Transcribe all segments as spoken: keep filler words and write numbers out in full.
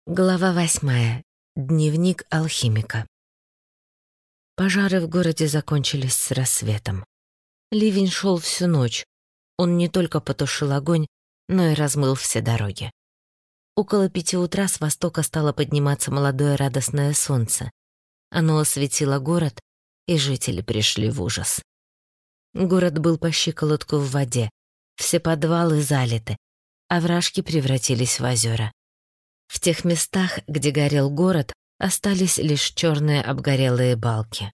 Глава восьмая. Дневник алхимика. Пожары в городе закончились с рассветом. Ливень шел всю ночь. Он не только потушил огонь, но и размыл все дороги. Около пяти утра с востока стало подниматься молодое радостное солнце. Оно осветило город, и жители пришли в ужас. Город был по щиколотку в воде, все подвалы залиты, овражки превратились в озера. В тех местах, где горел город, остались лишь черные обгорелые балки.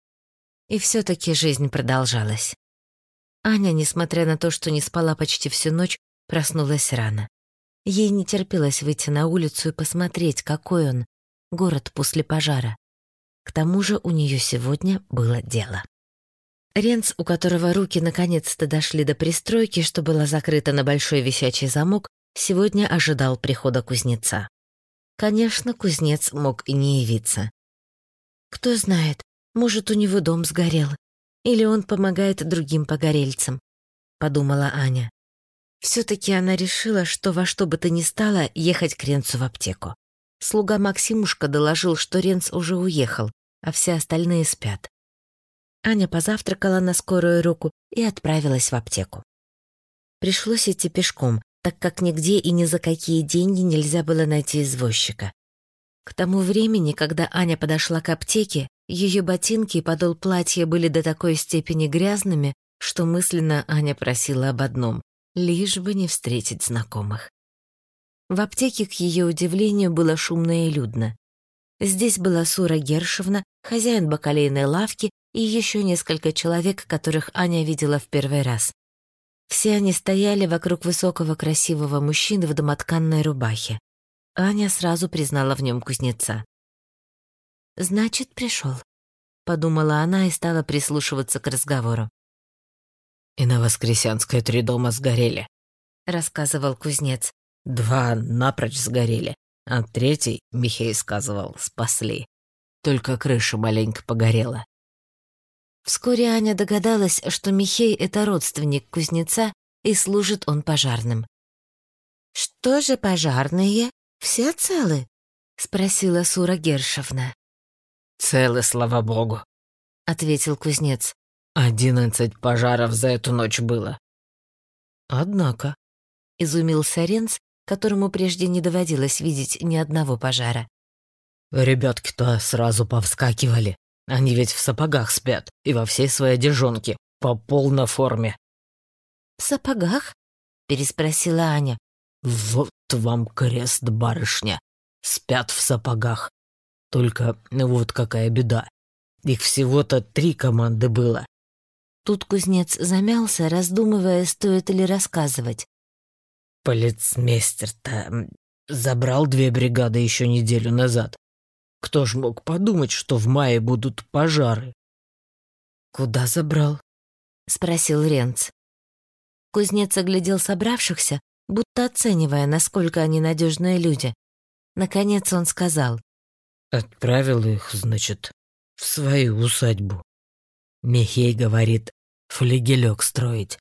И все-таки жизнь продолжалась. Аня, несмотря на то, что не спала почти всю ночь, проснулась рано. Ей не терпелось выйти на улицу и посмотреть, какой он, город после пожара. К тому же у нее сегодня было дело. Ренц, у которого руки наконец-то дошли до пристройки, что была закрыта на большой висячий замок, сегодня ожидал прихода кузнеца. Конечно, кузнец мог и не явиться. Кто знает, может, у него дом сгорел, или он помогает другим погорельцам, подумала Аня. Все-таки она решила, что во что бы то ни стало ехать к Ренцу в аптеку. Слуга Максимушка доложил, что Ренц уже уехал, а все остальные спят. Аня позавтракала на скорую руку и отправилась в аптеку. Пришлось идти пешком, так как нигде и ни за какие деньги нельзя было найти извозчика. К тому времени, когда Аня подошла к аптеке, ее ботинки и подол платья были до такой степени грязными, что мысленно Аня просила об одном — лишь бы не встретить знакомых. В аптеке, к ее удивлению, было шумно и людно. Здесь была Сура Гершевна, хозяин бакалейной лавки и еще несколько человек, которых Аня видела в первый раз. Все они стояли вокруг высокого красивого мужчины в домотканной рубахе. Аня сразу признала в нем кузнеца. «Значит, пришел», — подумала она и стала прислушиваться к разговору. «И на Воскресенской три дома сгорели», — рассказывал кузнец. «Два напрочь сгорели, а третий, Михей сказывал, спасли. Только крыша маленько погорела». Вскоре Аня догадалась, что Михей — это родственник кузнеца, и служит он пожарным. «Что же пожарные? Все целы?» — спросила Сура Гершевна. «Целы, слава богу», — ответил кузнец. «Одиннадцать пожаров за эту ночь было». «Однако», — изумился Ренц, которому прежде не доводилось видеть ни одного пожара. «Ребятки-то сразу повскакивали. Они ведь в сапогах спят и во всей своей одежонке, по полной форме». «В сапогах?» — переспросила Аня. «Вот вам крест, барышня. Спят в сапогах. Только вот какая беда. Их всего-то три команды было». Тут кузнец замялся, раздумывая, стоит ли рассказывать. «Полицмейстер-то забрал две бригады еще неделю назад. Кто ж мог подумать, что в мае будут пожары?» «Куда забрал?» — спросил Ренц. Кузнец оглядел собравшихся, будто оценивая, насколько они надежные люди. Наконец он сказал. «Отправил их, значит, в свою усадьбу. Михей говорит, флигелек строить».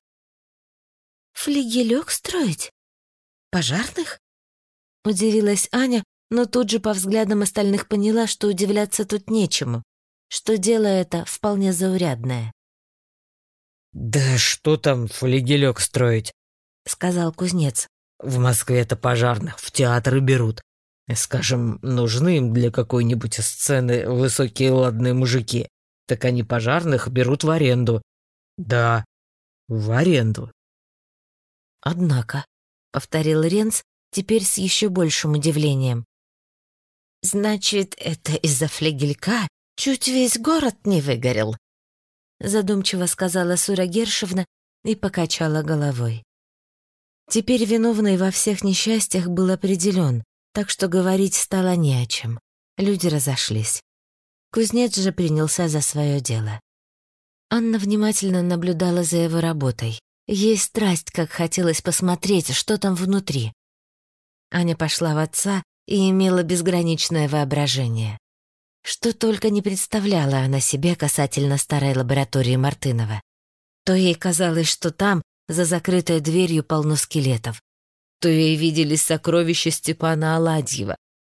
«Флигелек строить? Пожарных?» Удивилась Аня, но тут же по взглядам остальных поняла, что удивляться тут нечему, что дело это вполне заурядное. «Да что там флигелек строить?» — сказал кузнец. «В Москве-то пожарных в театры берут. Скажем, нужны им для какой-нибудь сцены высокие ладные мужики, так они пожарных берут в аренду. Да, в аренду». «Однако», — повторил Ренц, теперь с еще большим удивлением. «Значит, это из-за флигелька чуть весь город не выгорел», — задумчиво сказала Сура Гершевна и покачала головой. Теперь виновный во всех несчастьях был определен, так что говорить стало не о чем. Люди разошлись. Кузнец же принялся за свое дело. Анна внимательно наблюдала за его работой. Ей страсть, как хотелось посмотреть, что там внутри. Аня пошла в отца и имела безграничное воображение. Что только не представляла она себе касательно старой лаборатории Мартынова. То ей казалось, что там, за закрытой дверью, полно скелетов, то ей виделись сокровища Степана Аладьева,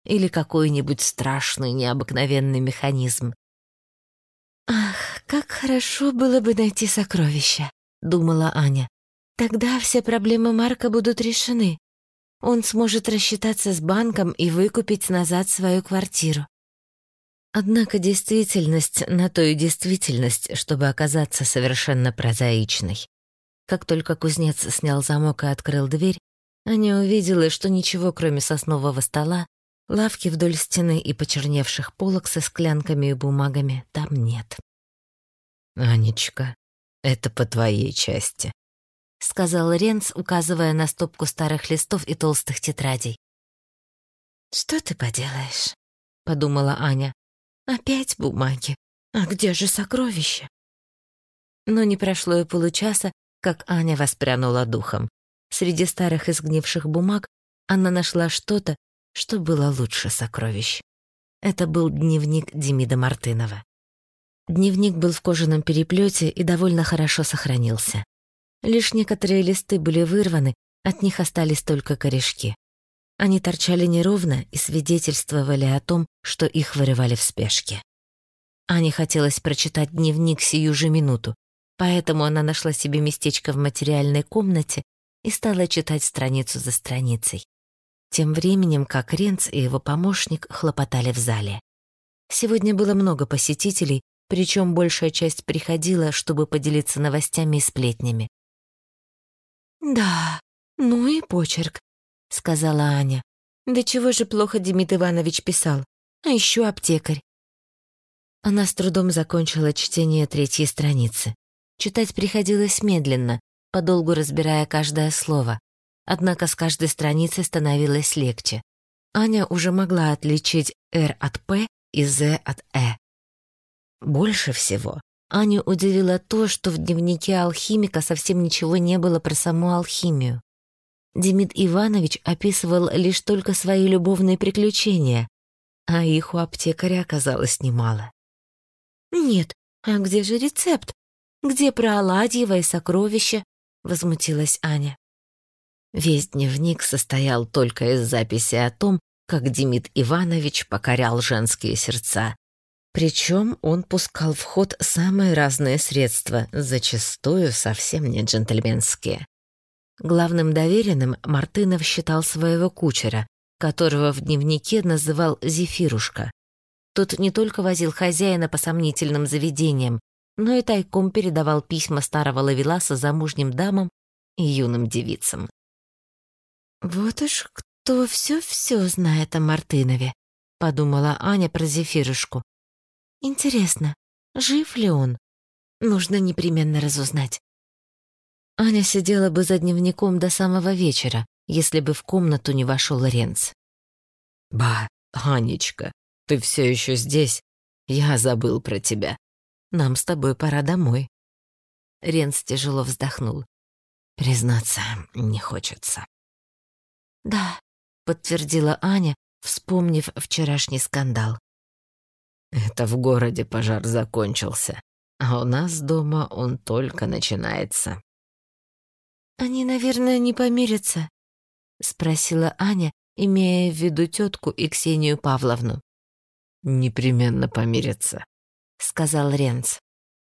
или какой-нибудь страшный необыкновенный механизм. «Ах, как хорошо было бы найти сокровища», — думала Аня. «Тогда все проблемы Марка будут решены. Он сможет рассчитаться с банком и выкупить назад свою квартиру». Однако действительность на то и действительность, чтобы оказаться совершенно прозаичной. Как только кузнец снял замок и открыл дверь, Аня увидела, что ничего, кроме соснового стола, лавки вдоль стены и почерневших полок со склянками и бумагами там нет. «Анечка, это по твоей части», — сказал Ренц, указывая на стопку старых листов и толстых тетрадей. «Что ты поделаешь?» — подумала Аня. «Опять бумаги. А где же сокровища?» Но не прошло и получаса, как Аня воспрянула духом. Среди старых изгнивших бумаг она нашла что-то, что было лучше сокровищ. Это был дневник Демида Мартынова. Дневник был в кожаном переплете и довольно хорошо сохранился. Лишь некоторые листы были вырваны, от них остались только корешки. Они торчали неровно и свидетельствовали о том, что их вырывали в спешке. Ане хотелось прочитать дневник сию же минуту, поэтому она нашла себе местечко в материальной комнате и стала читать страницу за страницей. Тем временем, как Ренц и его помощник хлопотали в зале. Сегодня было много посетителей, причем большая часть приходила, чтобы поделиться новостями и сплетнями. «Да, ну и почерк», — сказала Аня. «Да чего же плохо Демид Иванович писал? А еще аптекарь». Она с трудом закончила чтение третьей страницы. Читать приходилось медленно, подолгу разбирая каждое слово. Однако с каждой страницей становилось легче. Аня уже могла отличить «Р» от «П» и «З» от «Э». Больше всего Аню удивило то, что в дневнике алхимика совсем ничего не было про саму алхимию. Демид Иванович описывал лишь только свои любовные приключения, а их у аптекаря оказалось немало. «Нет, а где же рецепт? Где про Аладьева и сокровища?» — возмутилась Аня. Весь дневник состоял только из записи о том, как Демид Иванович покорял женские сердца. Причем он пускал в ход самые разные средства, зачастую совсем не джентльменские. Главным доверенным Мартынов считал своего кучера, которого в дневнике называл Зефирушка. Тот не только возил хозяина по сомнительным заведениям, но и тайком передавал письма старого ловеласа замужним дамам и юным девицам. «Вот уж кто все-все знает о Мартынове», — подумала Аня про Зефирушку. «Интересно, жив ли он? Нужно непременно разузнать». Аня сидела бы за дневником до самого вечера, если бы в комнату не вошел Ренц. «Ба, Анечка, ты все еще здесь? Я забыл про тебя. Нам с тобой пора домой». Ренц тяжело вздохнул. «Признаться, не хочется». «Да», — подтвердила Аня, вспомнив вчерашний скандал. «Это в городе пожар закончился, а у нас дома он только начинается». «Они, наверное, не помирятся?» — спросила Аня, имея в виду тетку и Ксению Павловну. «Непременно помирятся», — сказал Ренц.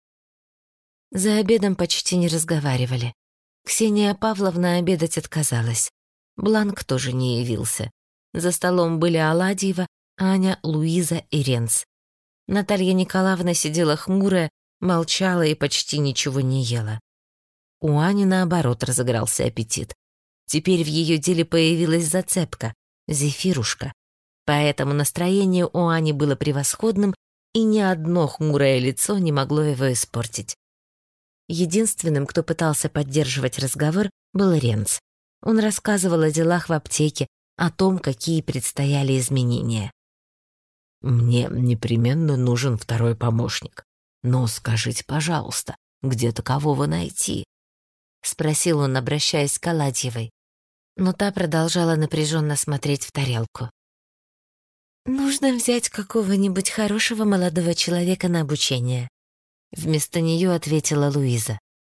За обедом почти не разговаривали. Ксения Павловна обедать отказалась. Бланк тоже не явился. За столом были Аладьева, Аня, Луиза и Ренц. Наталья Николаевна сидела хмурая, молчала и почти ничего не ела. У Ани, наоборот, разыгрался аппетит. Теперь в ее деле появилась зацепка — Зефирушка. Поэтому настроение у Ани было превосходным, и ни одно хмурое лицо не могло его испортить. Единственным, кто пытался поддерживать разговор, был Ренц. Он рассказывал о делах в аптеке, о том, какие предстояли изменения. «Мне непременно нужен второй помощник. Но скажите, пожалуйста, где такового найти?» — спросил он, обращаясь к Аладьевой. Но та продолжала напряженно смотреть в тарелку. «Нужно взять какого-нибудь хорошего молодого человека на обучение», — вместо нее ответила Луиза.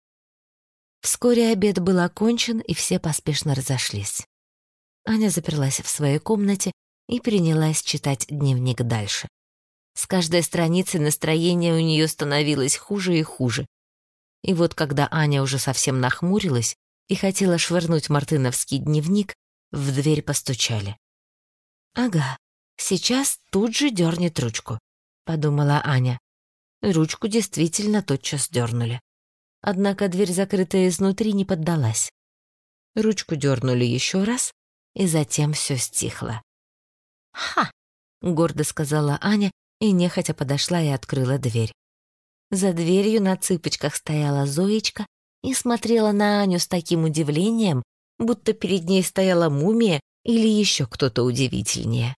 Вскоре обед был окончен, и все поспешно разошлись. Аня заперлась в своей комнате и принялась читать дневник дальше. С каждой страницы настроение у нее становилось хуже и хуже. И вот когда Аня уже совсем нахмурилась и хотела швырнуть мартыновский дневник, в дверь постучали. «Ага, сейчас тут же дернет ручку», — подумала Аня. Ручку действительно тотчас дернули. Однако дверь, закрытая изнутри, не поддалась. Ручку дернули еще раз, и затем все стихло. «Ха!» — гордо сказала Аня, и нехотя подошла и открыла дверь. За дверью на цыпочках стояла Зоечка и смотрела на Аню с таким удивлением, будто перед ней стояла мумия или еще кто-то удивительнее.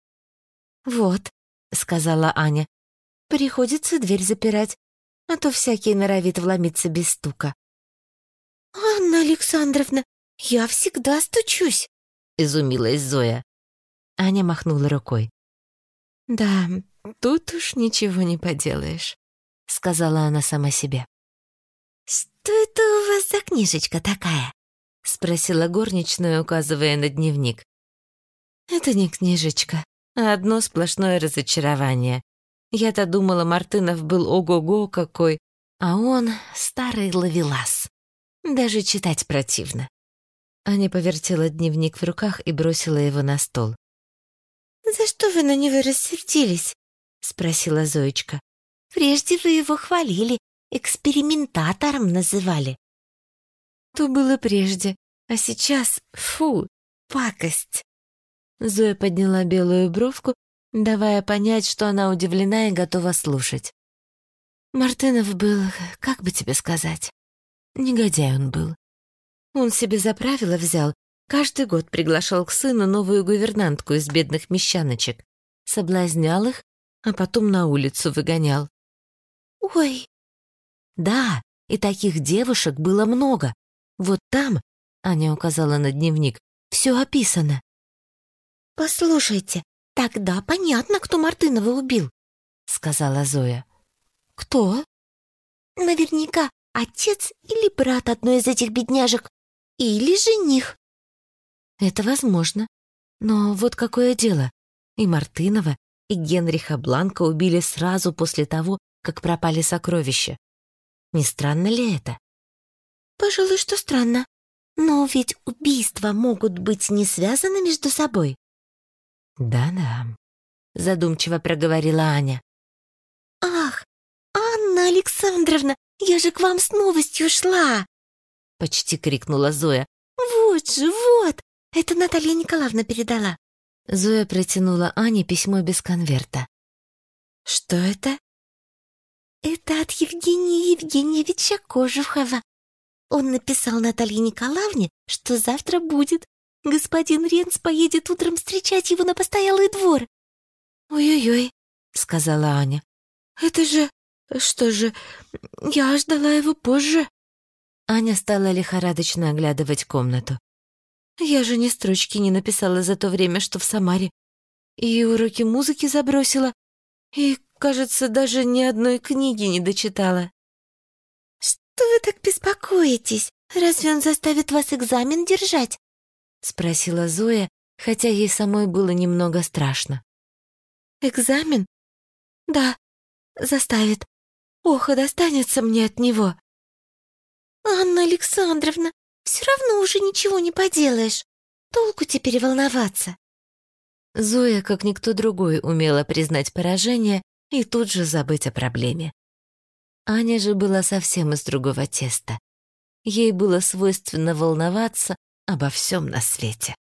«Вот», — сказала Аня, — «приходится дверь запирать, а то всякий норовит вломиться без стука». «Анна Александровна, я всегда стучусь», — изумилась Зоя. Аня махнула рукой. «Да, тут уж ничего не поделаешь», — сказала она сама себе. «Что это у вас за книжечка такая?» — спросила горничная, указывая на дневник. «Это не книжечка, а одно сплошное разочарование. Я-то думала, Мартынов был ого-го какой, а он старый ловелас. Даже читать противно». Аня повертела дневник в руках и бросила его на стол. «За что вы на него рассердились?» — спросила Зоечка. «Прежде вы его хвалили, экспериментатором называли». «То было прежде, а сейчас, фу, пакость». Зоя подняла белую бровку, давая понять, что она удивлена и готова слушать. Мартынов был, как бы тебе сказать, негодяй он был. Он себе за правило взял, каждый год приглашал к сыну новую гувернантку из бедных мещаночек, соблазнял их, а потом на улицу выгонял. «Ой!» «Да, и таких девушек было много. Вот там, — Аня указала на дневник, — все описано». «Послушайте, тогда понятно, кто Мартынова убил», — сказала Зоя. «Кто?» «Наверняка отец или брат одной из этих бедняжек, или жених». «Это возможно. Но вот какое дело. И Мартынова, и Генриха Бланка убили сразу после того, как пропали сокровища. Не странно ли это?» «Пожалуй, что странно. Но ведь убийства могут быть не связаны между собой». «Да-да», — задумчиво проговорила Аня. «Ах, Анна Александровна, я же к вам с новостью шла!» — почти крикнула Зоя. «Вот же, вот! Это Наталья Николаевна передала». Зоя протянула Ане письмо без конверта. «Что это?» «Это от Евгения Евгеньевича Кожухова. Он написал Наталье Николаевне, что завтра будет. Господин Ренц поедет утром встречать его на постоялый двор». «Ой-ой-ой», — сказала Аня. «Это же... что же... я ждала его позже». Аня стала лихорадочно оглядывать комнату. «Я же ни строчки не написала за то время, что в Самаре. И уроки музыки забросила. И, кажется, даже ни одной книги не дочитала». «Что вы так беспокоитесь? Разве он заставит вас экзамен держать?» — спросила Зоя, хотя ей самой было немного страшно. «Экзамен? Да, заставит. Ох, и достанется мне от него». «Анна Александровна, все равно уже ничего не поделаешь. Толку теперь волноваться». Зоя, как никто другой, умела признать поражение и тут же забыть о проблеме. Аня же была совсем из другого теста. Ей было свойственно волноваться обо всем на свете.